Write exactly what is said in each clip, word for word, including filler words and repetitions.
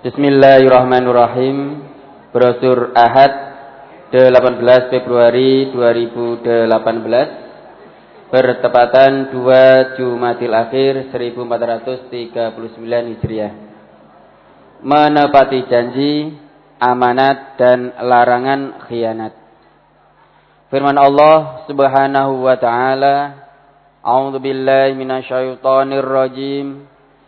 Bismillahirrahmanirrahim. Brosur Ahad delapan belas Februari dua ribu delapan belas bertepatan dua Jumadil Akhir seribu empat ratus tiga puluh sembilan Hijriah. Menepati janji, amanat dan larangan khianat. Firman Allah Subhanahu wa taala, A'udzu billahi minasyaitonir rajim.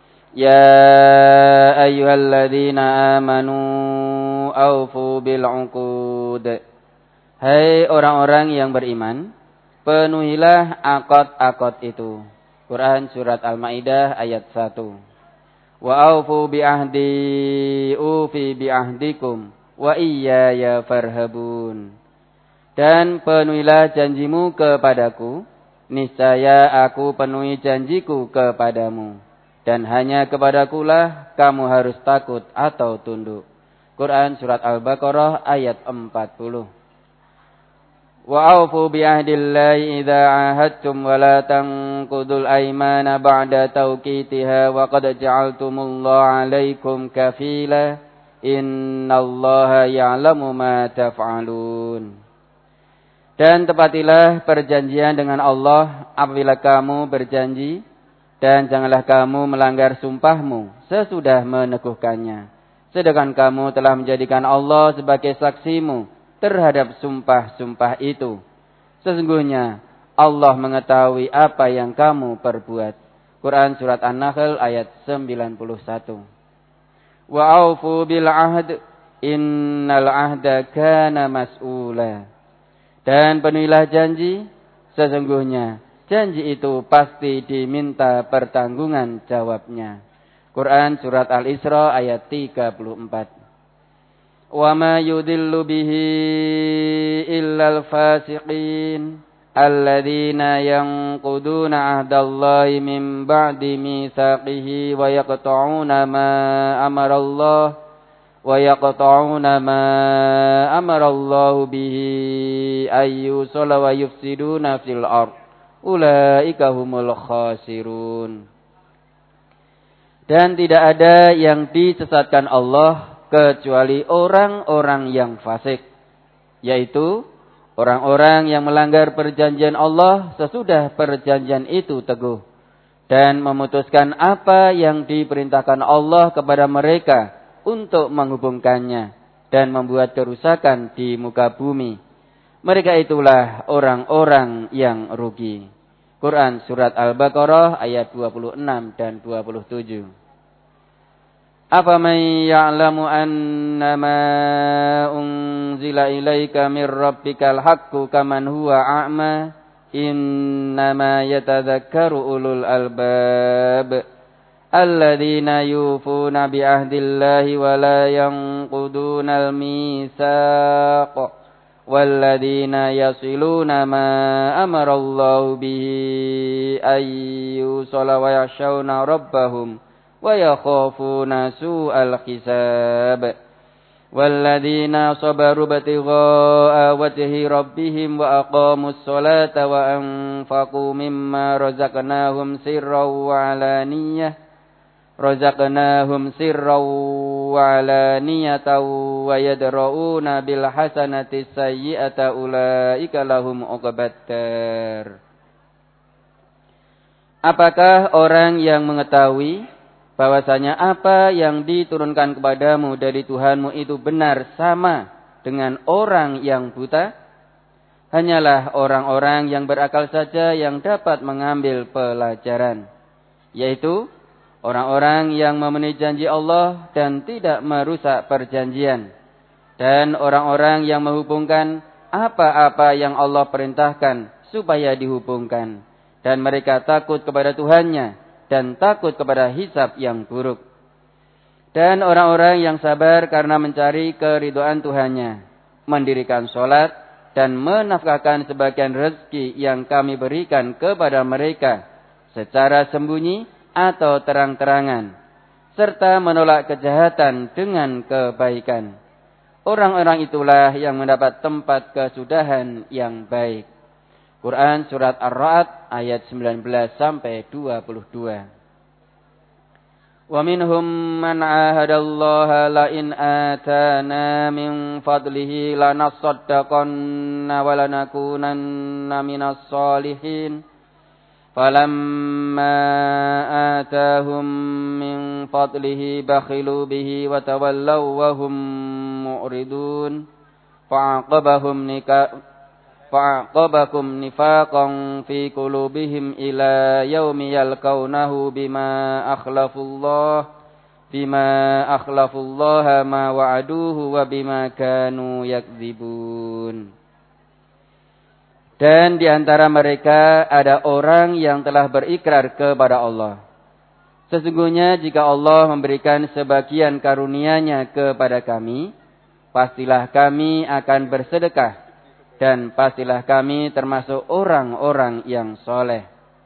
Ya ayyuhalladzina amanu aufu bil 'uqud. Hai orang-orang yang beriman, penuhilah akad-akad itu. Quran surat Al-Maidah ayat satu. Wa aufu bi ahdi ufi bi ahdikum wa iyaya farhabun. Dan penuhilah janjimu kepadaku, niscaya aku penuhi janjiku kepadamu. Dan hanya kepadakulah kamu harus takut atau tunduk. Quran surat Al-Baqarah ayat empat puluh. Wa aufu bi ahdillahi idza ahadtum wa la tanqudul aymana ba'da tawqitiha wa qad ja'altumullaha 'alaikum kafila innallaha ya'lamu ma taf'alun. Dan tepatilah perjanjian dengan Allah apabila kamu berjanji, dan janganlah kamu melanggar sumpahmu sesudah meneguhkannya. Sedangkan kamu telah menjadikan Allah sebagai saksimu terhadap sumpah-sumpah itu. Sesungguhnya Allah mengetahui apa yang kamu perbuat. Quran surat An-Nahl ayat sembilan puluh satu. Wa aufu bil ahd innal ahda kana mas'ula. Dan penuhilah janji, sesungguhnya janji itu pasti diminta pertanggungan jawabnya. Quran surat Al-Isra ayat tiga puluh empat. Wa ma yudillu bihi illal fasiqin alladzina yanquduna ahdallahi min ba'di mitsaqihi wa yaqta'una ma amarallahu wa yaqta'una ma amarallahu bihi ayyusala wa yufsiduna fil ardh. Ulaika humul khasirun. Dan tidak ada yang disesatkan Allah kecuali orang-orang yang fasik, yaitu orang-orang yang melanggar perjanjian Allah sesudah perjanjian itu teguh dan memutuskan apa yang diperintahkan Allah kepada mereka untuk menghubungkannya dan membuat kerusakan di muka bumi. Mereka itulah orang-orang yang rugi. Quran surat Al-Baqarah ayat dua puluh enam dan dua puluh tujuh. Afaman ya'lamu annama unzila ilaika mir rabbikal haqqu kaman huwa a'ma innama yatadzakkaru ulul albab alladzina yufuna bi ahdillahi wa la yanqudunal mitsaq walladzina yasiluna ma amarallahu bihi ayyusala wa yakhshawna rabbahum wa yakhafuna su'al hisab walladzina sabaru batigha'a wajhi rabbihim wa aqamus salata wa anfaqu mimma razaqnahum sirran wa 'alaniyah razaqnahum sirran wa 'alaniyatan wa yadra'una bil hasanati sayyi'ata ulaika lahum 'uqbattar. Apakah orang yang mengetahui bahwasanya apa yang diturunkan kepadamu dari Tuhanmu itu benar sama dengan orang yang buta? Hanyalah orang-orang yang berakal saja yang dapat mengambil pelajaran, yaitu orang-orang yang memenuhi janji Allah dan tidak merusak perjanjian. Dan orang-orang yang menghubungkan apa-apa yang Allah perintahkan supaya dihubungkan. Dan mereka takut kepada Tuhannya dan takut kepada hisab yang buruk. Dan orang-orang yang sabar karena mencari keridhaan Tuhannya, mendirikan sholat dan menafkahkan sebagian rezeki yang kami berikan kepada mereka secara sembunyi atau terang-terangan, serta menolak kejahatan dengan kebaikan. Orang-orang itulah yang mendapat tempat kesudahan yang baik. Quran surat Ar-Ra'd ayat sembilan belas sampai dua puluh dua. Wa minhum man 'ahadallaha la in atana min fadlihi lanasaddaqanna wa lanakunanna minas sholihin. Falamma atahum min fadlihi bakhilu bihi wa tawallaw wa hum mu'ridun. Fa'aqabahum nika fa'aqabakum nifaqan fi qulubihim ila yaumi yalqaunahu bima akhlafullah bima akhlafullaha ma wa'aduhu wa bima kanu yakdzibun. Dan di antara mereka ada orang yang telah berikrar kepada Allah. Sesungguhnya jika Allah memberikan sebagian karunia-Nya kepada kami, pastilah kami akan bersedekah. Dan pastilah kami termasuk orang-orang yang soleh.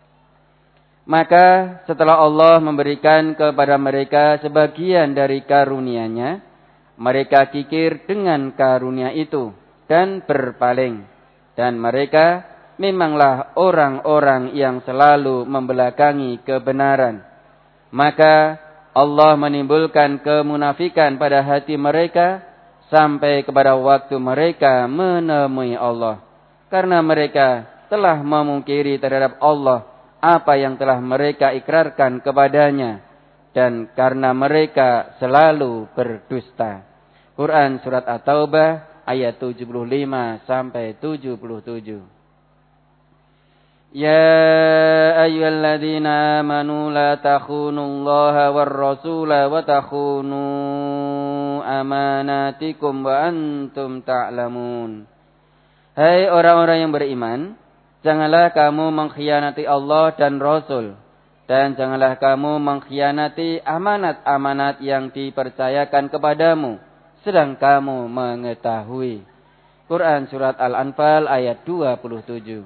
Maka setelah Allah memberikan kepada mereka sebagian dari karunia-Nya, mereka kikir dengan karunia itu dan berpaling. Dan mereka memanglah orang-orang yang selalu membelakangi kebenaran. Maka Allah menimbulkan kemunafikan pada hati mereka sampai kepada waktu mereka menemui Allah. Karena mereka telah memungkiri terhadap Allah apa yang telah mereka ikrarkan kepadanya. Dan karena mereka selalu berdusta. Quran Surat At-Taubah ayat tujuh puluh lima sampai tujuh puluh tujuh. Ya ayyuhalladzina amanu la takhunullaha war rasula wa takhunu amanatikum wa antum ta'lamun. Hai orang-orang yang beriman, janganlah kamu mengkhianati Allah dan Rasul, dan janganlah kamu mengkhianati amanat-amanat yang dipercayakan kepadamu, sedang kamu mengetahui. Quran Surat Al-Anfal ayat dua puluh tujuh.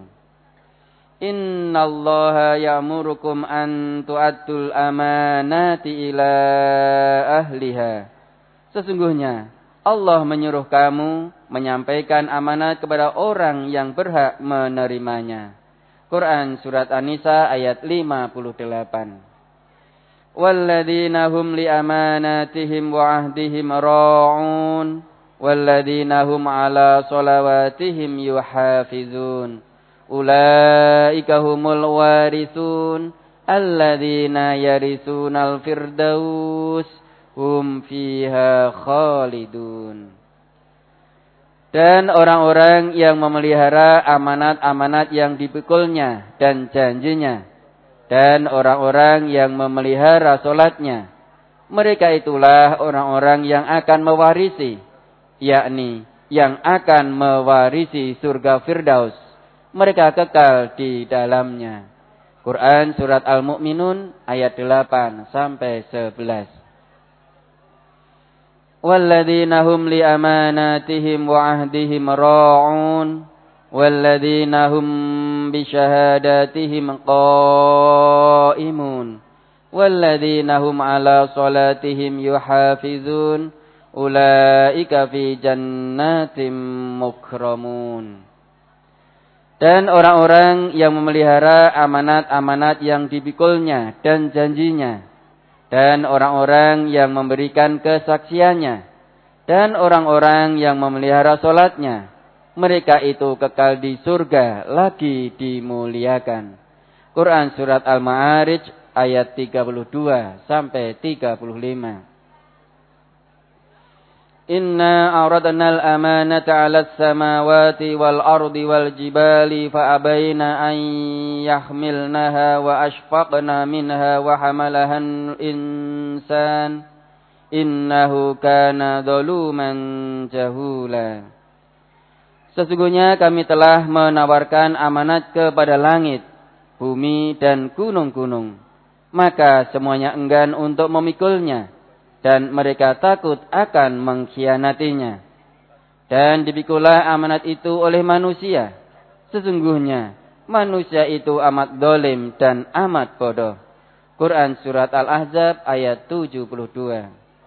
Innallaha ya'murukum an tu'addul amanati ila ahliha. Sesungguhnya Allah menyuruh kamu menyampaikan amanat kepada orang yang berhak menerimanya. Quran Surat An-Nisa ayat lima puluh delapan. Walladzina hum li amanatihim wa ahdihim ra'un walladzina hum ala sholawatihim yuhafizun. Ulaika humul warithun alladzina yaritsunal firdaus hum fiha khalidun. Dan orang-orang yang memelihara amanat-amanat yang dipikulnya dan janjinya, dan orang-orang yang memelihara solatnya, mereka itulah orang-orang yang akan mewarisi, yakni yang akan mewarisi surga Firdaus. Mereka kekal di dalamnya. Quran Surat Al-Mu'minun ayat delapan sampai sebelas. Walladzina hum li amanatihim wa ahdihim ra'un walladzina hum bi syahadatihim qa'imun walladzina hum ala salatihim yuhafizun ulaika fi jannatin mukramun. Dan orang-orang yang memelihara amanat-amanat yang dipikulnya dan janjinya, dan orang-orang yang memberikan kesaksiannya, dan orang-orang yang memelihara solatnya, mereka itu kekal di surga lagi dimuliakan. Quran Surat Al-Ma'arij ayat tiga puluh dua sampai tiga puluh lima. Inna aradna al-amanata 'alas samawati wal ardi wal jibali fa abaina an yahmilnaha wa ashfaqna minha wa hamalahan insan innahu kana zaluman jahula. Sesungguhnya kami telah menawarkan amanat kepada langit, bumi dan gunung-gunung, maka semuanya enggan untuk memikulnya. Dan mereka takut akan mengkhianatinya. Dan dipikulah amanat itu oleh manusia. Sesungguhnya manusia itu amat zalim dan amat bodoh. Quran Surat Al-Ahzab ayat tujuh puluh dua.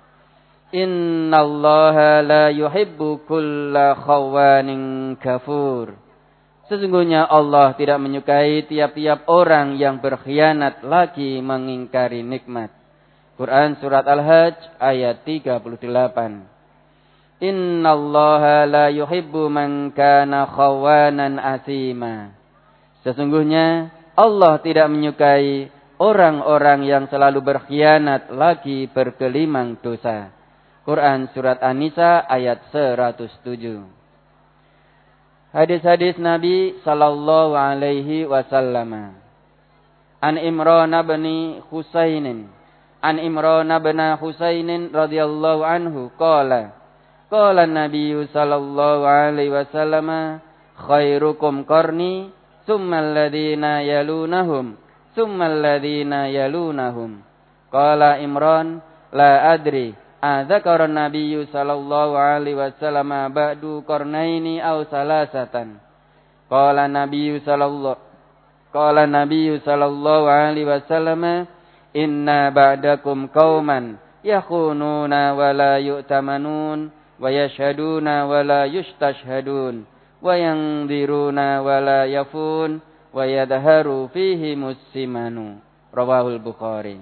Innallaha la yuhibbu kulla khawanin kafur. Sesungguhnya Allah tidak menyukai tiap-tiap orang yang berkhianat lagi mengingkari nikmat. Quran surat Al-Hajj ayat tiga puluh delapan. Innallaha la yuhibbu man kana khawanan asima. Sesungguhnya Allah tidak menyukai orang-orang yang selalu berkhianat lagi bergelimang dosa. Quran surat An-Nisa ayat seratus tujuh. Hadis-hadis Nabi sallallahu alaihi wasallam. An Imran bin Husainin, An Imran bin Husainin radhiyallahu anhu qala qala Nabi sallallahu alaihi wasallam khairukum qarni thumma alladhina yalunahum thumma alladhina yalunahum. Qala Imran la adri adzakara Nabi sallallahu alaihi wasallam ba'du qarnaini aw salasatan. Qala Nabi sallallahu Qala Nabi sallallahu alaihi wasallam inna ba'dakum qauman yakhununa wa la yu'tamanun wa yashhaduna wa la yustashhadun wa yanziruna wa la yafun wa yadharu fihi muslimanu. Rawahul Bukhari.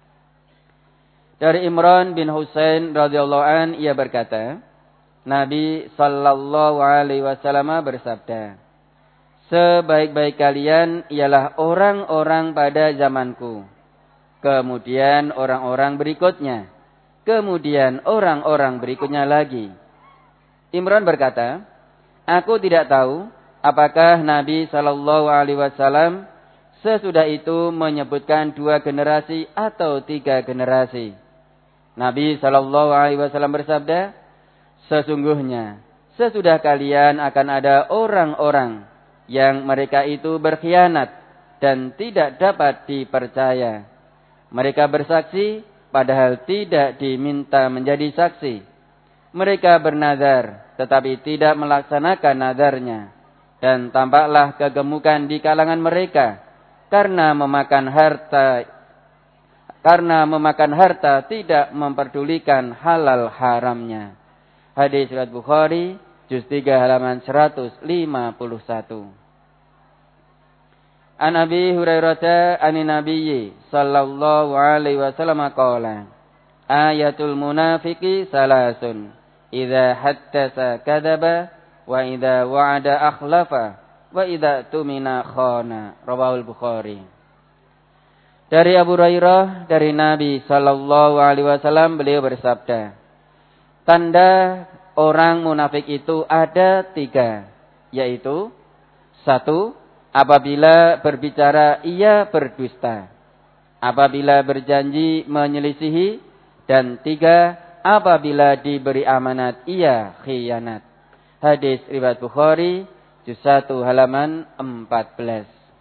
Dari Imran bin Husain radhiyallahu an, ia berkata, Nabi sallallahu alaihi wasallam bersabda, sebaik-baik kalian ialah orang-orang pada zamanku, kemudian orang-orang berikutnya, kemudian orang-orang berikutnya lagi. Imran berkata, aku tidak tahu apakah Nabi sallallahu alaihi wasallam sesudah itu menyebutkan dua generasi atau tiga generasi. Nabi sallallahu alaihi wasallam bersabda, sesungguhnya sesudah kalian akan ada orang-orang yang mereka itu berkhianat dan tidak dapat dipercaya. Mereka bersaksi padahal tidak diminta menjadi saksi. Mereka bernazar tetapi tidak melaksanakan nazarnya. Dan tampaklah kegemukan di kalangan mereka karena memakan harta karena memakan harta tidak memperdulikan halal haramnya. Hadis riwayat Bukhari juz tiga halaman seratus lima puluh satu. An Abi Hurairah an Nabi sallallahu alaihi wasallam qala ayatul munafiqi salasun idza haddasa kadzaba wa idza wa'ada akhlafa wa idza tumina khana. Rawahul Bukhari. Dari Abu Hurairah dari Nabi sallallahu alaihi wasallam beliau bersabda, tanda orang munafik itu ada tiga, yaitu satu, apabila berbicara ia berdusta, apabila berjanji menyelisihi, dan tiga, apabila diberi amanat ia khianat. Hadis riwayat Bukhari juz satu halaman empat belas.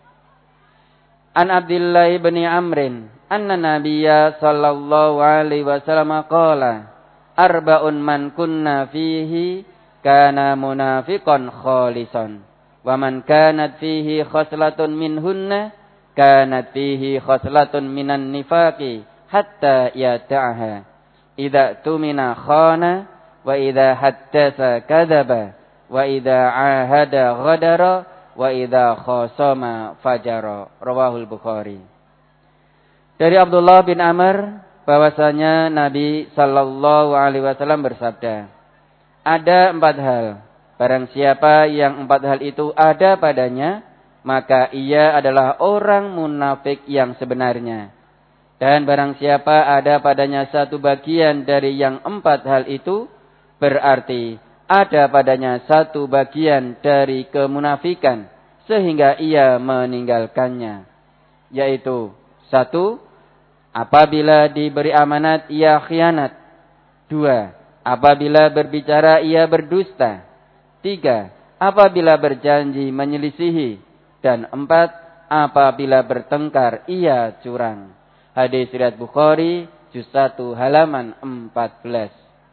An Abdullah bin Amrin anna Nabiyya sallallahu alaihi wasallam qala arba'un man kunna fihi kana munafiqan khalisan wa man kanat fihi khoslatun minhunna kanat fihi khoslatun minan nifaqi hatta yata'aha idza tumina khana wa idza haddasa kadzaba wa idza ahada ghadara wa idza khasama fajara. Rawahul Bukhari. Dari Abdullah bin Amr bahwasanya Nabi sallallahu alaihi wasallam bersabda, ada empat hal. Barang siapa yang empat hal itu ada padanya, maka ia adalah orang munafik yang sebenarnya. Dan barang siapa ada padanya satu bagian dari yang empat hal itu, berarti ada padanya satu bagian dari kemunafikan, sehingga ia meninggalkannya. Yaitu, satu, apabila diberi amanat ia khianat. Dua, apabila berbicara ia berdusta. Tiga, apabila berjanji menyelisihi. Dan empat, apabila bertengkar ia curang. Hadis riwayat Bukhari juz satu halaman empat belas.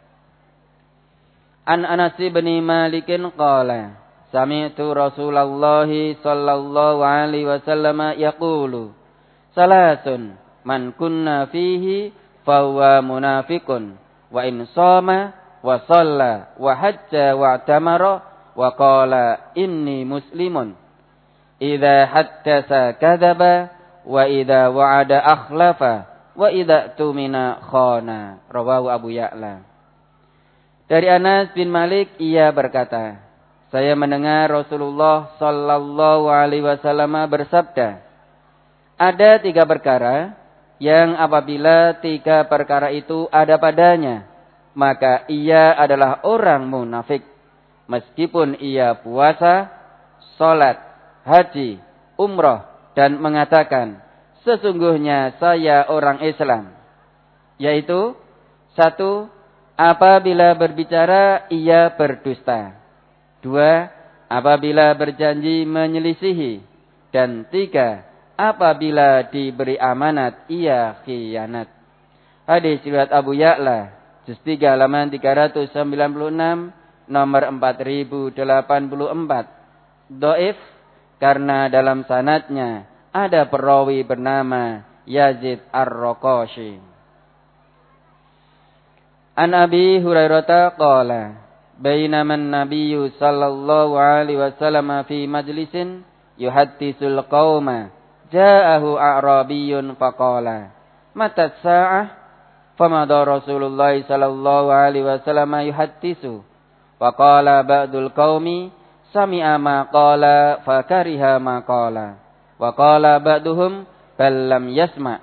An Anas bin Malik qala sami'tu Rasulullah sallallahu alaihi wasallam yaqulu salasun man kunna fihi fahuwa munafiqun wa in shama wa shalla wa hajja wa tamara wa qala inni muslimun idza haddasa kadzaba wa idza wa'ada akhlafa wa idza tumina khana. Rawahu Abu Ya'la. Dari Anas bin Malik ia berkata, saya mendengar Rasulullah sallallahu alaihi wasallam bersabda, ada tiga perkara yang apabila tiga perkara itu ada padanya, maka ia adalah orang munafik. Meskipun ia puasa, salat, haji, umrah, dan mengatakan, sesungguhnya saya orang Islam. Yaitu, satu, apabila berbicara ia berdusta. Dua, apabila berjanji menyelisihi. Dan tiga, apabila diberi amanat ia khianat. Hadis riwayat Abu Ya'la, juz tiga halaman tiga ratus sembilan puluh enam, nomor empat ribu delapan puluh empat. Dhaif karena dalam sanadnya ada perawi bernama Yazid Ar-Raqashi. An Abi Hurairah qala, bainama an-nabiyyu sallallahu alaihi wasallam fi majlisin yuhaddisul qauma, ja'ahu a'rabiyyun faqala, mata as-sa'ah? Famada Rasulullah sallallahu alaihi wasallam yuhaddisu. Faqala ba'dul qaumi sami'a ma qala fakariha ma qala. Wa qala ba'duhum bal lam yasma'.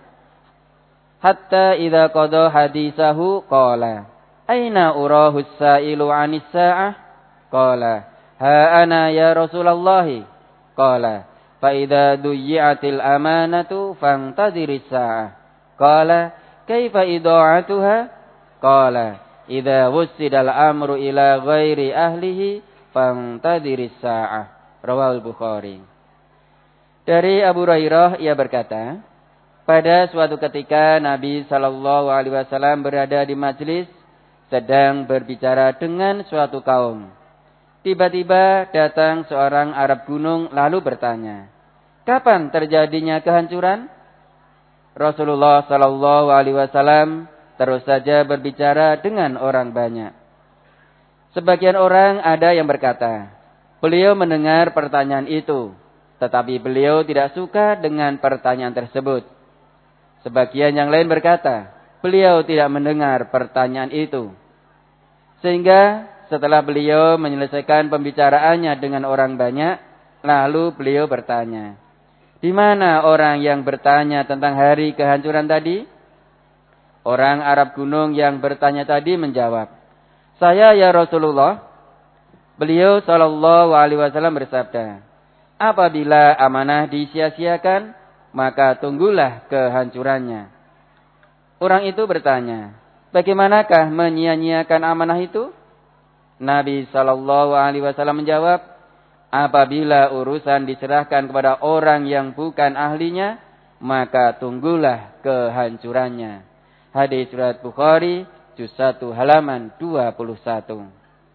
Hatta idza qada hadisahu qala, aina urahu as-sa'ilu 'anis sa'ah? Qala, ha ana ya Rasulullah. Qala, fa idza duyyi'atil amanatu fantadhiris sa'ah. Qala, kaifa ida'atuha? Qala, idza wussidal amru ila ghairi ahlihi fantadhiris sa'ah. Rawahul Bukhari. Dari Abu Hurairah ia berkata, pada suatu ketika Nabi sallallahu alaihi wasallam berada di majlis sedang berbicara dengan suatu kaum. Tiba-tiba datang seorang Arab gunung lalu bertanya, kapan terjadinya kehancuran? Rasulullah sallallahu alaihi wasallam terus saja berbicara dengan orang banyak. Sebagian orang ada yang berkata, beliau mendengar pertanyaan itu, tetapi beliau tidak suka dengan pertanyaan tersebut. Sebagian yang lain berkata, beliau tidak mendengar pertanyaan itu. Sehingga setelah beliau menyelesaikan pembicaraannya dengan orang banyak, lalu beliau bertanya, di mana orang yang bertanya tentang hari kehancuran tadi? Orang Arab gunung yang bertanya tadi menjawab, saya ya Rasulullah. Beliau sallallahu alaihi wasallam bersabda, apabila amanah disia-siakan, maka tunggulah kehancurannya. Orang itu bertanya, bagaimanakah menyia-nyiakan amanah itu? Nabi sallallahu alaihi wasallam menjawab, apabila urusan diserahkan kepada orang yang bukan ahlinya, maka tunggulah kehancurannya. Hadis riwayat Bukhari, juz satu halaman dua puluh satu.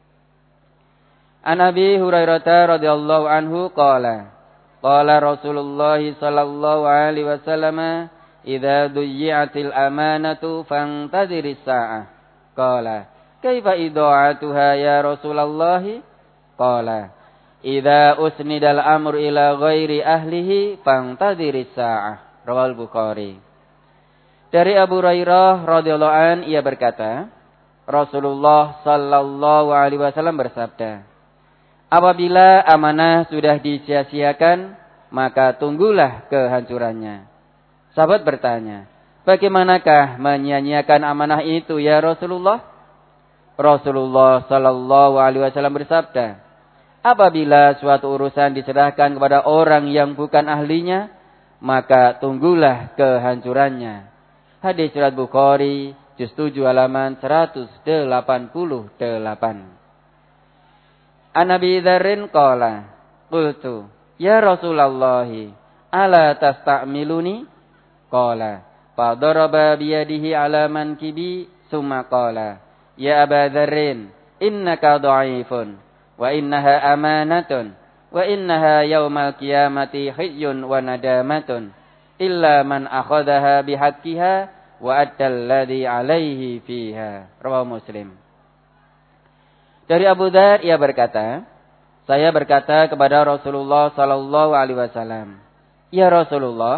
An Abi Hurairah radhiyallahu anhu qala, qala Rasulullah sallallahu alaihi wasallam, idza duyyi'atil amanatu fantadhiris sa'ah. Qala, kaifa ida'atuha ya Rasulullah? Qala, idza usnidal amru ila ghairi ahlihi fantadhiris sa'ah. Rawal Bukhari. Dari Abu Hurairah radhiyallahu an ia berkata, Rasulullah sallallahu alaihi wasallam bersabda, apabila amanah sudah disia-siakan, maka tunggulah kehancurannya. Sahabat bertanya, bagaimanakah menyia-nyiakan amanah itu ya Rasulullah? Rasulullah sallallahu alaihi wasallam bersabda, apabila suatu urusan diserahkan kepada orang yang bukan ahlinya, maka tunggulah kehancurannya. Hadis riwayat Bukhari, juz tujuh halaman seratus delapan puluh delapan. An Abi Dzarrin qala, qultu, ya Rasulullah, ala tasta'miluni? Qala, fa daraba bi yadihi ala mankibi, summa qala, ya Aba Dzarrin, innaka dha'ifun, wa innaha amanatun, wa innaha yaumal qiyamati khizyun wa nadamatun, illa man akhadhaha bihaqqiha wa addal ladzi alaihi fiha. Rawahu Muslim. Dari Abu Dzar ia berkata, saya berkata kepada Rasulullah sallallahu alaihi wasallam, ya Rasulullah,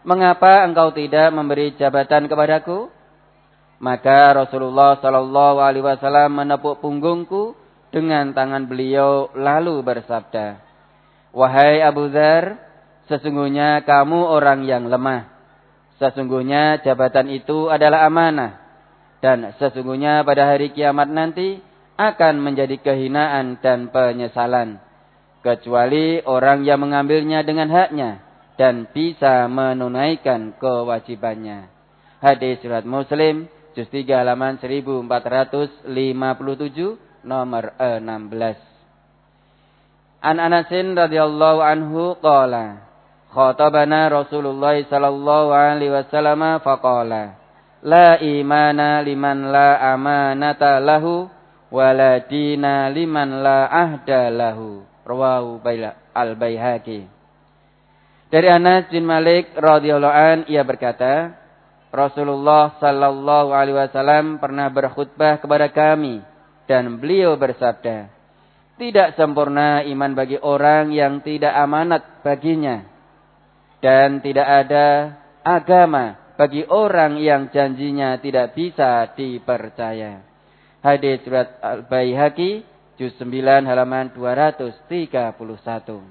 mengapa engkau tidak memberi jabatan kepadaku? Maka Rasulullah sallallahu alaihi wasallam menepuk punggungku dengan tangan beliau lalu bersabda, wahai Abu Dzar, sesungguhnya kamu orang yang lemah. Sesungguhnya jabatan itu adalah amanah. Dan sesungguhnya pada hari kiamat nanti akan menjadi kehinaan dan penyesalan. Kecuali orang yang mengambilnya dengan haknya dan bisa menunaikan kewajibannya. Hadis surat Muslim, juz tiga halaman seribu empat ratus lima puluh tujuh, nomor enam belas. An Anasin radhiyallahu anhu qala, khatabana Rasulullah sallallahu alaihi wasallam faqala, la imana liman la amanata lahu, wa la dina liman la ahda lahu. Rawahu al-Baihaqi. Dari Anas bin Malik radhiyallahu an, ia berkata, Rasulullah sallallahu alaihi wasallam pernah berkhutbah kepada kami dan beliau bersabda, tidak sempurna iman bagi orang yang tidak amanat baginya, dan tidak ada agama bagi orang yang janjinya tidak bisa dipercaya. Hadis surat Al-Baihaqi, juz sembilan halaman dua ratus tiga puluh satu.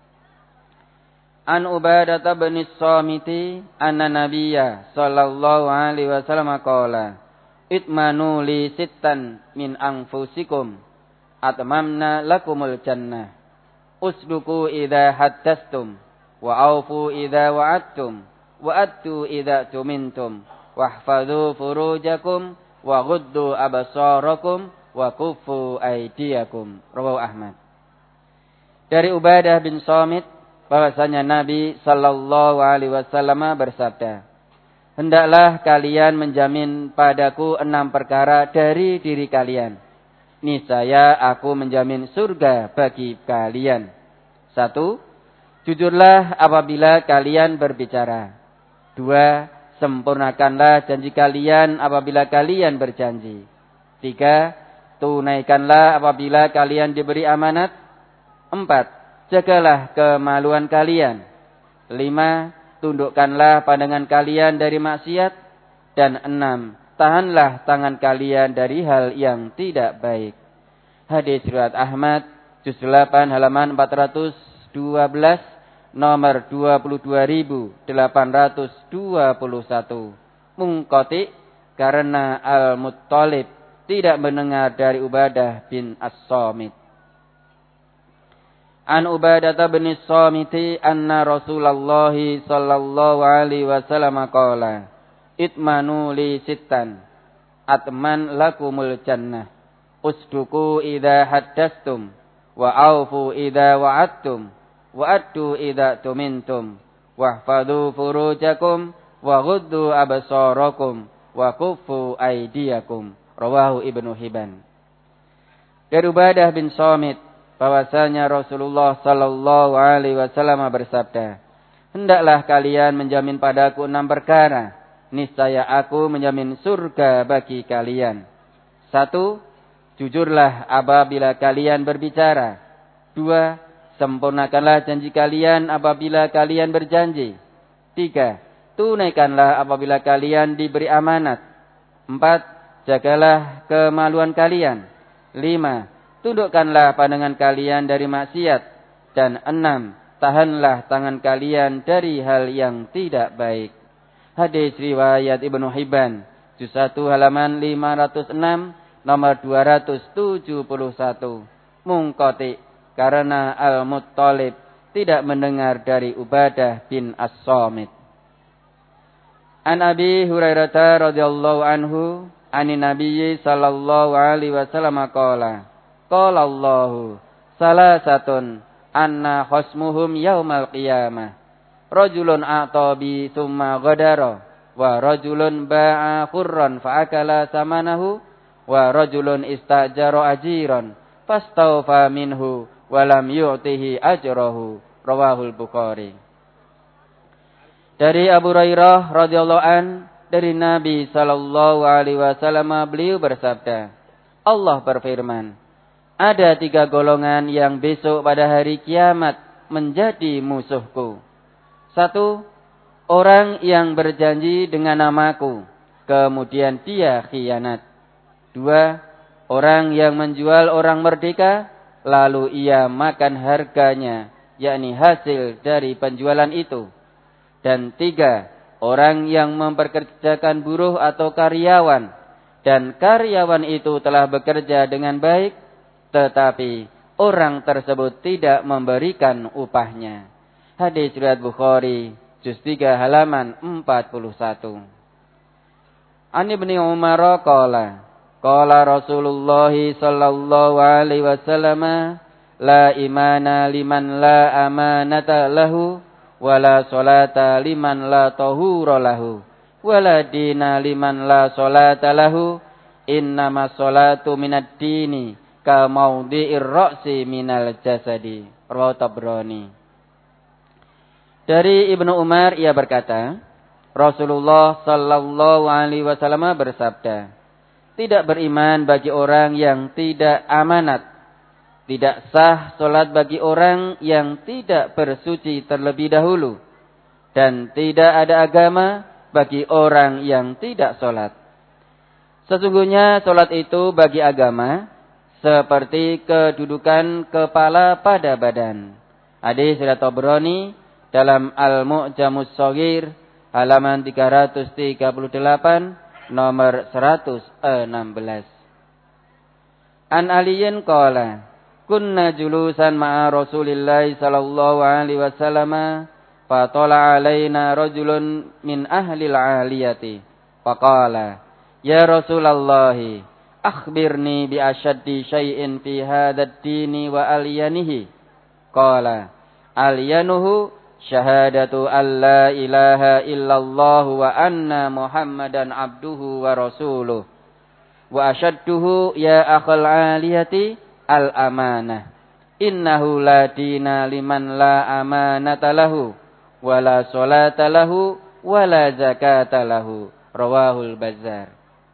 An Ubadah bin Samiti anna Nabiyya sallallahu alaihi wasallam qala, itmanu li sittan min anfusikum atmamna lakumul jannah, usduku idza haddastum, wa aufu idza wa'adtum, wa addu idza tumintum, wahfadhu furujakum, wa ghuddu absarakum, wa kuffu aydiyakum. Rawahu Ahmad. Dari Ubadah bin Samit bahwasanya Nabi sallallahu alaihi wasallam bersabda, hendaklah kalian menjamin padaku enam perkara dari diri kalian. Niscaya aku menjamin surga bagi kalian. Satu, jujurlah apabila kalian berbicara. Dua, sempurnakanlah janji kalian apabila kalian berjanji. Tiga, tunaikanlah apabila kalian diberi amanat. Empat, jagalah kemaluan kalian. Lima, tundukkanlah pandangan kalian dari maksiat. Dan enam, tahanlah tangan kalian dari hal yang tidak baik. Hadis riwayat Ahmad, juz delapan halaman empat ratus dua belas, nomor dua puluh dua ribu delapan ratus dua puluh satu. Munqati karena Al-Muttalib tidak mendengar dari Ubadah bin As-Samit. An Ubadah bin As-Samiti anna Rasulullah sallallahu alaihi wasallam qala, itmanu li sittan atman lakumul jannah, usduku idza haddastum, wa aufu idza wa'adtum, wa addu idza tumintum, wahfadhu furujakum, wa ghuddu absarakum, wa kuffu aydiyakum. Rawahu Ibnu Hibban. Dari Ubadah bin Samit bahwasanya Rasulullah sallallahu alaihi wasallam bersabda, hendaklah kalian menjamin padaku enam perkara, niscaya aku menjamin surga bagi kalian. Satu, jujurlah apabila kalian berbicara. Dua, sempurnakanlah janji kalian apabila kalian berjanji. Tiga, tunaikanlah apabila kalian diberi amanat. Empat, jagalah kemaluan kalian. Lima, tundukkanlah pandangan kalian dari maksiat. Dan enam, tahanlah tangan kalian dari hal yang tidak baik. Hadis riwayat Ibnu Hibban, juz satu halaman lima ratus enam, nomor dua ratus tujuh puluh satu. Munqati karena Al-Muttalib tidak mendengar dari Ubadah bin As-Samit. An Abi Hurairah radhiyallahu anhu, anin Nabiyyi sallallahu alaihi wasallam qala, qala Allahu salasatun anna khasmuhum yaumal qiyamah, rajulun a'tabi thumma ghadara, wa rajulun ba'a khurran fa'akala samanahu, wa rajulun istajara ajiran fastawfa minhu wa lam yu'tihi ajrahu. Rawahul Bukhari. Dari Abu Hurairah radhiyallahu an, dari Nabi sallallahu alaihi wasallam beliau bersabda, Allah berfirman, ada tiga golongan yang besok pada hari kiamat menjadi musuhku. Satu, orang yang berjanji dengan namaku, kemudian dia khianat. Dua, orang yang menjual orang merdeka, lalu ia makan harganya, yakni hasil dari penjualan itu. Dan tiga, orang yang memperkerjakan buruh atau karyawan, dan karyawan itu telah bekerja dengan baik, tetapi orang tersebut tidak memberikan upahnya. Hadis riwayat Bukhari, juz tiga halaman empat puluh satu. An Ibnu Umar qala, qala Rasulullah sallallahu alaihi wasallam, la imana liman la amanata lahu, wala salata liman la tahura lahu, wala dina liman la salata lahu, innama salatu minad dini ka maudhi'ir ra'si minal jasadi. Rawahu Tabrani. Dari Ibnu Umar ia berkata, Rasulullah sallallahu alaihi wasallam bersabda, tidak beriman bagi orang yang tidak amanat, tidak sah salat bagi orang yang tidak bersuci terlebih dahulu, dan tidak ada agama bagi orang yang tidak salat. Sesungguhnya salat itu bagi agama seperti kedudukan kepala pada badan. Hadis riwayat Tabrani dalam Al-Mu'jamus Shaghir halaman tiga ratus tiga puluh delapan nomor seratus enam belas. An Aliyin qala, kunna julusan ma'a Rasulillah sallallahu alaihi wasallam, fa tala alaina rajulun min ahli al-aliyati, faqala, ya Rasulullah, akhbirni bi ashaddi syai'in fi hadzal dini wa alyanihi. Qala, alyanuhu syahadatu an la ilaha illallah wa anna Muhammadan abduhu wa rasuluh. Wa asyadduhu ya akhal aliyati al-amanah. Innahu la dina liman la amanata lahu, wa la salata lahu, wa la zakata lahu. Rawahul Bazzar.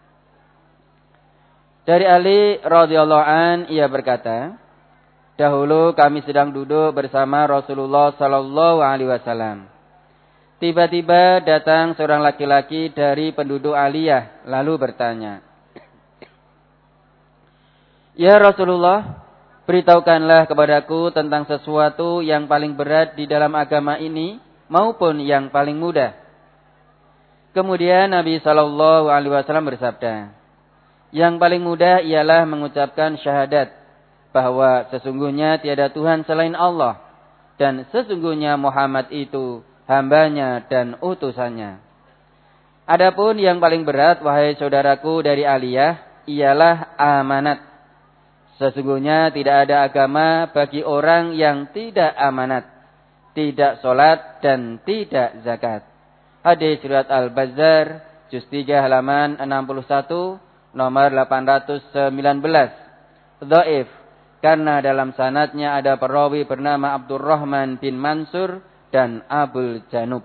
Dari Ali radhiyallahu an ia berkata, dahulu kami sedang duduk bersama Rasulullah sallallahu alaihi wasallam. Tiba-tiba datang seorang laki-laki dari penduduk Aliyah lalu bertanya, ya Rasulullah, beritahukanlah kepadaku tentang sesuatu yang paling berat di dalam agama ini maupun yang paling mudah. Kemudian Nabi sallallahu alaihi wasallam bersabda, yang paling mudah ialah mengucapkan syahadat bahwa sesungguhnya tiada Tuhan selain Allah, dan sesungguhnya Muhammad itu hambanya dan utusannya. Adapun yang paling berat, wahai saudaraku dari Aliyah, ialah amanat. Sesungguhnya tidak ada agama bagi orang yang tidak amanat, tidak sholat dan tidak zakat. Hadis riwayat Al-Bazzar, juz tiga halaman enam puluh satu, nomor delapan ratus sembilan belas. Dhaif, karena dalam sanadnya ada perawi bernama Abdurrahman bin Mansur dan Abul Janub.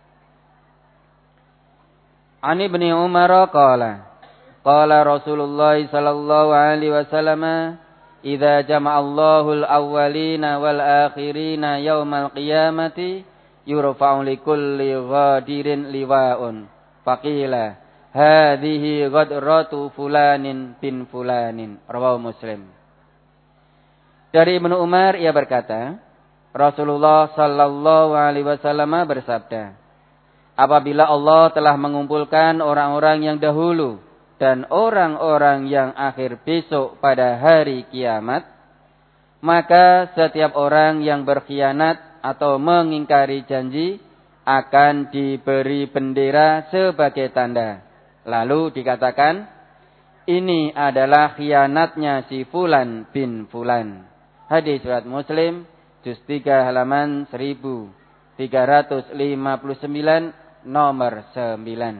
An Ibnu Umar qala, qala Rasulullah sallallahu alaihi wasallam, idza jama'allahu al-awwalina wal akhirina yaumal qiyamati yurfa'u likulli ghadirin liwa'un. Faqila, hadhihi ghadratu fulanin bin fulanin. Rawahu Muslim. Dari Ibnu Umar ia berkata, Rasulullah sallallahu alaihi wasallam bersabda, apabila Allah telah mengumpulkan orang-orang yang dahulu dan orang-orang yang akhir besok pada hari kiamat, maka setiap orang yang berkhianat atau mengingkari janji akan diberi bendera sebagai tanda. Lalu dikatakan, ini adalah khianatnya si Fulan bin Fulan. Hadis riwayat Muslim, juz tiga halaman seribu tiga ratus lima puluh sembilan, nomor sembilan.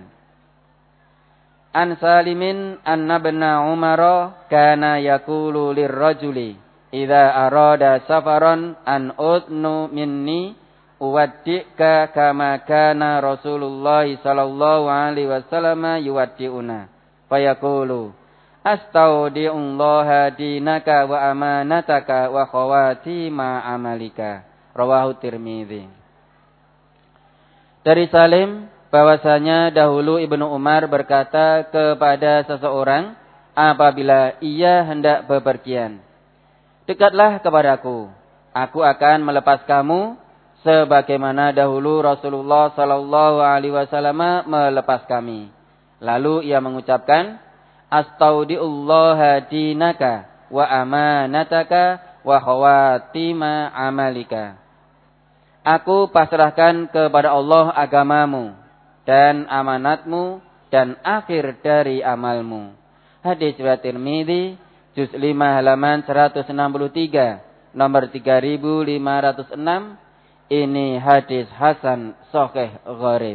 An Salimin anna ibna Umar kana yaqulu lirrajuli idza arada safaran an udnu minni uwaddika kama kana Rasulullah sallallahu alaihi wasallam yuwaddiuna fayaqulu astaudi'ullaha dinaka wa amanataka wa khawatima amalika. Rawahu Tirmidzi. Dari Salim bahwasanya dahulu Ibnu Umar berkata kepada seseorang apabila ia hendak bepergian, "Dekatlah kepadaku, aku akan melepas kamu sebagaimana dahulu Rasulullah sallallahu alaihi wasallam melepas kami." Lalu ia mengucapkan, "Astaudiullaha dinaka wa amanataka wa khawatima amalika." Aku pasrahkan kepada Allah agamamu dan amanatmu dan akhir dari amalmu. Hadis riwayat Tirmidzi, juz lima halaman seratus enam puluh tiga, nomor tiga ribu lima ratus enam. Ini hadis hasan sahih gharib.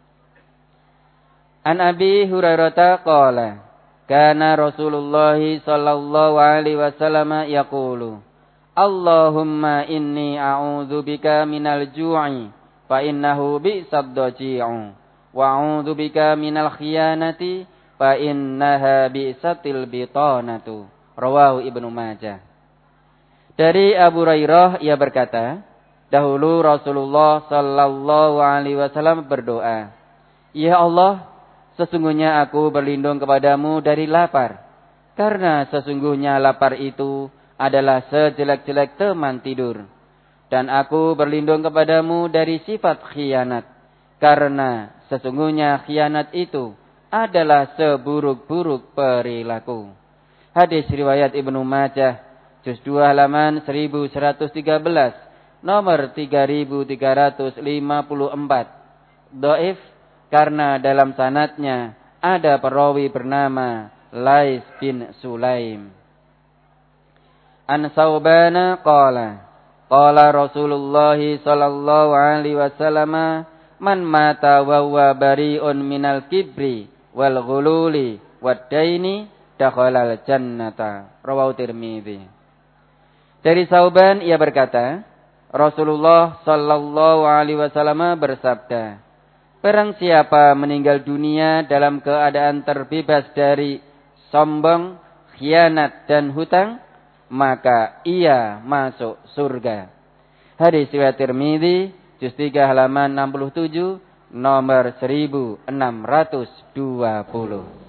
An Abi Hurairah qala, kana Rasulullah sallallahu alaihi wasallam yaqulu, Allahumma inni a'udzubika minal ju'i fa innahu bi'sad daji'u wa a'udzubika minal khiyanati fa innaha bi'satil bitanatu. Rawahu Ibnu Majah. Dari Abu Hurairah ia berkata, dahulu Rasulullah sallallahu alaihi wasallam berdoa, "Ya Allah, sesungguhnya aku berlindung kepadamu dari lapar, karena sesungguhnya lapar itu adalah sejelek-jelek teman tidur. Dan aku berlindung kepadamu dari sifat khianat, karena sesungguhnya khianat itu adalah seburuk-buruk perilaku." Hadis riwayat Ibnu Majah, juz dua halaman seribu seratus tiga belas, nomor tiga ribu tiga ratus lima puluh empat. Dhaif karena dalam sanadnya ada perawi bernama Lais bin Sulaim. An Saubana qala, qala Rasulullah sallallahu alaihi wasallam, man mata wa huwa bari'un minal kibri wal ghululi wad daini dakhalal jannata. Rawahu Tirmidzi. Dari Sauban ia berkata, Rasulullah sallallahu alaihi wasallam bersabda, barang siapa meninggal dunia dalam keadaan terbebas dari sombong, khianat dan hutang, maka ia masuk surga. Hadis riwayat Tirmidzi, juz tiga halaman enam puluh tujuh, nomor seribu enam ratus dua puluh.